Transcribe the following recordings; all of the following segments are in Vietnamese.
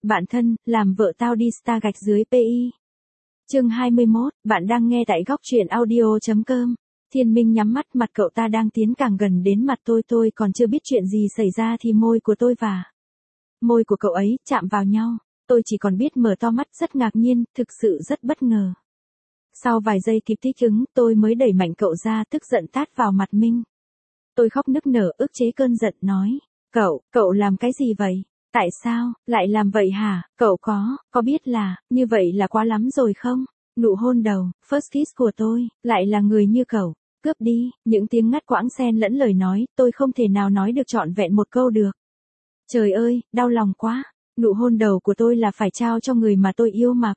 Bạn thân, làm vợ tao đi star gạch dưới PI. Chương 21, bạn đang nghe tại góc truyện audio.com. Thiên Minh nhắm mắt, mặt cậu ta đang tiến càng gần đến mặt tôi còn chưa biết chuyện gì xảy ra thì môi của tôi và môi của cậu ấy chạm vào nhau. Tôi chỉ còn biết mở to mắt rất ngạc nhiên, thực sự rất bất ngờ. Sau vài giây kịp thích ứng, tôi mới đẩy mạnh cậu ra, tức giận tát vào mặt Minh. Tôi khóc nức nở, ức chế cơn giận, nói, cậu làm cái gì vậy? Tại sao, lại làm vậy hả? Cậu có biết là, như vậy là quá lắm rồi không? Nụ hôn đầu, first kiss của tôi, lại là người như cậu, cướp đi, những tiếng ngắt quãng xen lẫn lời nói, tôi không thể nào nói được trọn vẹn một câu được. Trời ơi, đau lòng quá, nụ hôn đầu của tôi là phải trao cho người mà tôi yêu mà,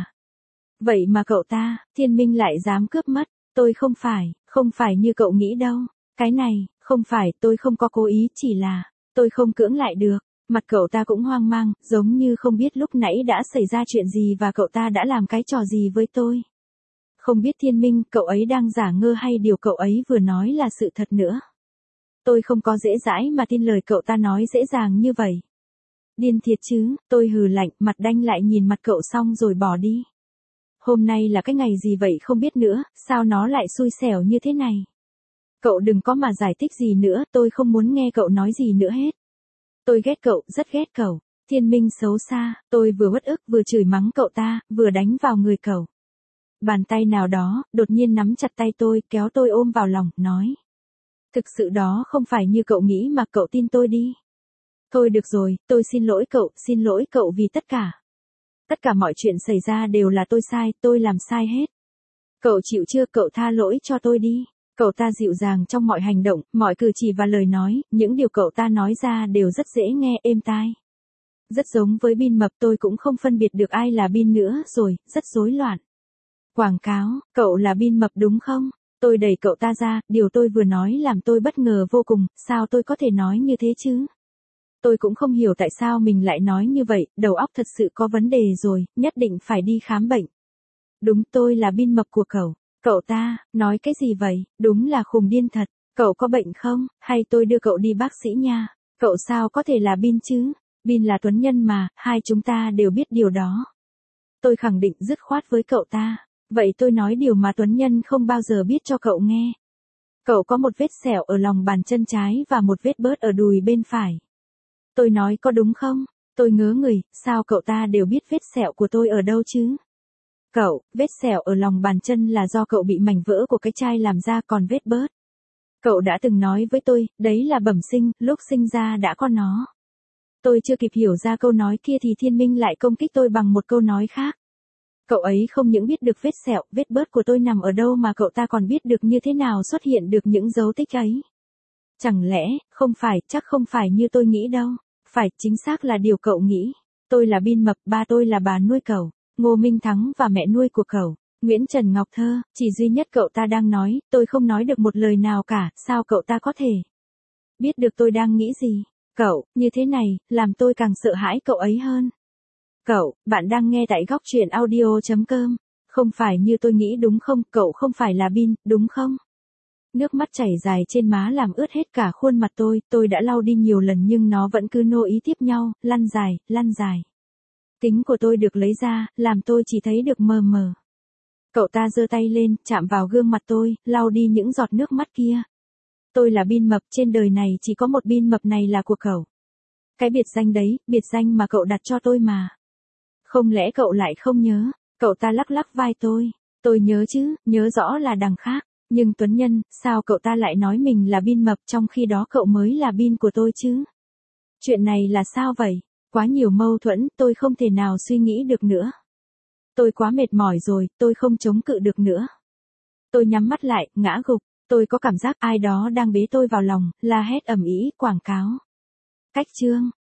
vậy mà cậu ta, Thiên Minh lại dám cướp mất, tôi không phải như cậu nghĩ đâu, cái này, không phải, tôi không có cố ý, chỉ là, tôi không cưỡng lại được. Mặt cậu ta cũng hoang mang, giống như không biết lúc nãy đã xảy ra chuyện gì và cậu ta đã làm cái trò gì với tôi. Không biết Thiên Minh, cậu ấy đang giả ngơ hay điều cậu ấy vừa nói là sự thật nữa. Tôi không có dễ dãi mà tin lời cậu ta nói dễ dàng như vậy. Điên thiệt chứ, tôi hừ lạnh, mặt đanh lại nhìn mặt cậu xong rồi bỏ đi. Hôm nay là cái ngày gì vậy không biết nữa, sao nó lại xui xẻo như thế này. Cậu đừng có mà giải thích gì nữa, tôi không muốn nghe cậu nói gì nữa hết. Tôi ghét cậu, rất ghét cậu. Thiên Minh xấu xa, tôi vừa uất ức vừa chửi mắng cậu ta, vừa đánh vào người cậu. Bàn tay nào đó, đột nhiên nắm chặt tay tôi, kéo tôi ôm vào lòng, nói. Thực sự đó không phải như cậu nghĩ mà, cậu tin tôi đi. Thôi được rồi, tôi xin lỗi cậu vì tất cả. Tất cả mọi chuyện xảy ra đều là tôi sai, tôi làm sai hết. Cậu chịu chưa, cậu tha lỗi cho tôi đi. Cậu ta dịu dàng trong mọi hành động, mọi cử chỉ và lời nói, những điều cậu ta nói ra đều rất dễ nghe, êm tai. Rất giống với Bin mập, tôi cũng không phân biệt được ai là Bin nữa rồi, rất rối loạn. Quảng cáo, cậu là Bin mập đúng không? Tôi đẩy cậu ta ra, điều tôi vừa nói làm tôi bất ngờ vô cùng, sao tôi có thể nói như thế chứ? Tôi cũng không hiểu tại sao mình lại nói như vậy, đầu óc thật sự có vấn đề rồi, nhất định phải đi khám bệnh. Đúng, tôi là Bin mập của cậu. Cậu ta, nói cái gì vậy, đúng là khùng điên thật, cậu có bệnh không, hay tôi đưa cậu đi bác sĩ nha, cậu sao có thể là Bin chứ, Bin là tuấn nhân mà, hai chúng ta đều biết điều đó. Tôi khẳng định dứt khoát với cậu ta, vậy tôi nói điều mà tuấn nhân không bao giờ biết cho cậu nghe. Cậu có một vết sẹo ở lòng bàn chân trái và một vết bớt ở đùi bên phải. Tôi nói có đúng không, tôi ngớ người, sao cậu ta đều biết vết sẹo của tôi ở đâu chứ? Cậu, vết sẹo ở lòng bàn chân là do cậu bị mảnh vỡ của cái chai làm ra, còn vết bớt. Cậu đã từng nói với tôi, đấy là bẩm sinh, lúc sinh ra đã có nó. Tôi chưa kịp hiểu ra câu nói kia thì Thiên Minh lại công kích tôi bằng một câu nói khác. Cậu ấy không những biết được vết sẹo, vết bớt của tôi nằm ở đâu mà cậu ta còn biết được như thế nào xuất hiện được những dấu tích ấy. Chẳng lẽ, chắc không phải như tôi nghĩ đâu. Phải, chính xác là điều cậu nghĩ. Tôi là Bin mập, ba tôi là bà nuôi cậu. Ngô Minh Thắng và mẹ nuôi của cậu, Nguyễn Trần Ngọc Thơ, chỉ duy nhất cậu ta đang nói, tôi không nói được một lời nào cả, sao cậu ta có thể biết được tôi đang nghĩ gì? Cậu, như thế này, làm tôi càng sợ hãi cậu ấy hơn. Cậu, bạn đang nghe tại góc truyện audio.com, không phải như tôi nghĩ đúng không, cậu không phải là Bin, đúng không? Nước mắt chảy dài trên má làm ướt hết cả khuôn mặt tôi đã lau đi nhiều lần nhưng nó vẫn cứ nô ý tiếp nhau, lăn dài. Kính của tôi được lấy ra, làm tôi chỉ thấy được mờ mờ. Cậu ta giơ tay lên, chạm vào gương mặt tôi, lau đi những giọt nước mắt kia. Tôi là Bin mập, trên đời này chỉ có một Bin mập này là của cậu. Cái biệt danh đấy, biệt danh mà cậu đặt cho tôi mà. Không lẽ cậu lại không nhớ? Cậu ta lắc vai tôi nhớ chứ, nhớ rõ là đằng khác. Nhưng Tuấn Nhân, sao cậu ta lại nói mình là Bin mập trong khi đó cậu mới là Bin của tôi chứ? Chuyện này là sao vậy? Quá nhiều mâu thuẫn, tôi không thể nào suy nghĩ được nữa. Tôi quá mệt mỏi rồi, tôi không chống cự được nữa. Tôi nhắm mắt lại, ngã gục, tôi có cảm giác ai đó đang bế tôi vào lòng, la hét ầm ĩ, quảng cáo. Cách chương